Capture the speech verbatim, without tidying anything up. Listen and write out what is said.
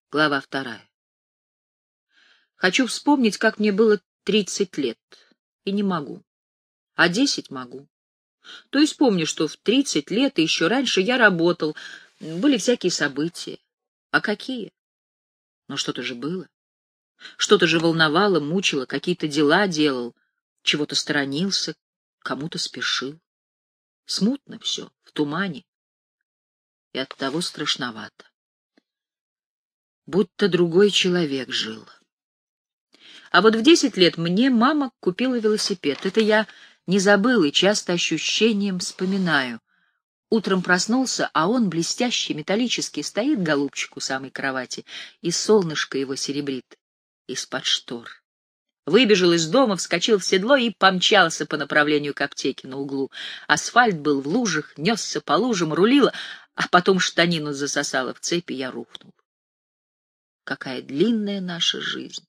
Глава вторая. Хочу вспомнить, как мне было тридцать лет, и не могу. А десять могу. То есть помню, что в тридцать лет и еще раньше я работал, были всякие события. А какие? Но что-то же было. Что-то же волновало, мучило, какие-то дела делал, чего-то сторонился, кому-то спешил. Смутно все, в тумане. И оттого страшновато. Будто другой человек жил. А вот в десять лет мне мама купила велосипед. Это я не забыл и часто ощущением вспоминаю. Утром проснулся, а он блестящий, металлический, стоит, голубчик, у самой кровати, и солнышко его серебрит из-под штор. Выбежал из дома, вскочил в седло и помчался по направлению к аптеке на углу. Асфальт был в лужах, несся по лужам, рулило, а потом штанину засосало в цепи, я рухнул. Какая длинная наша жизнь!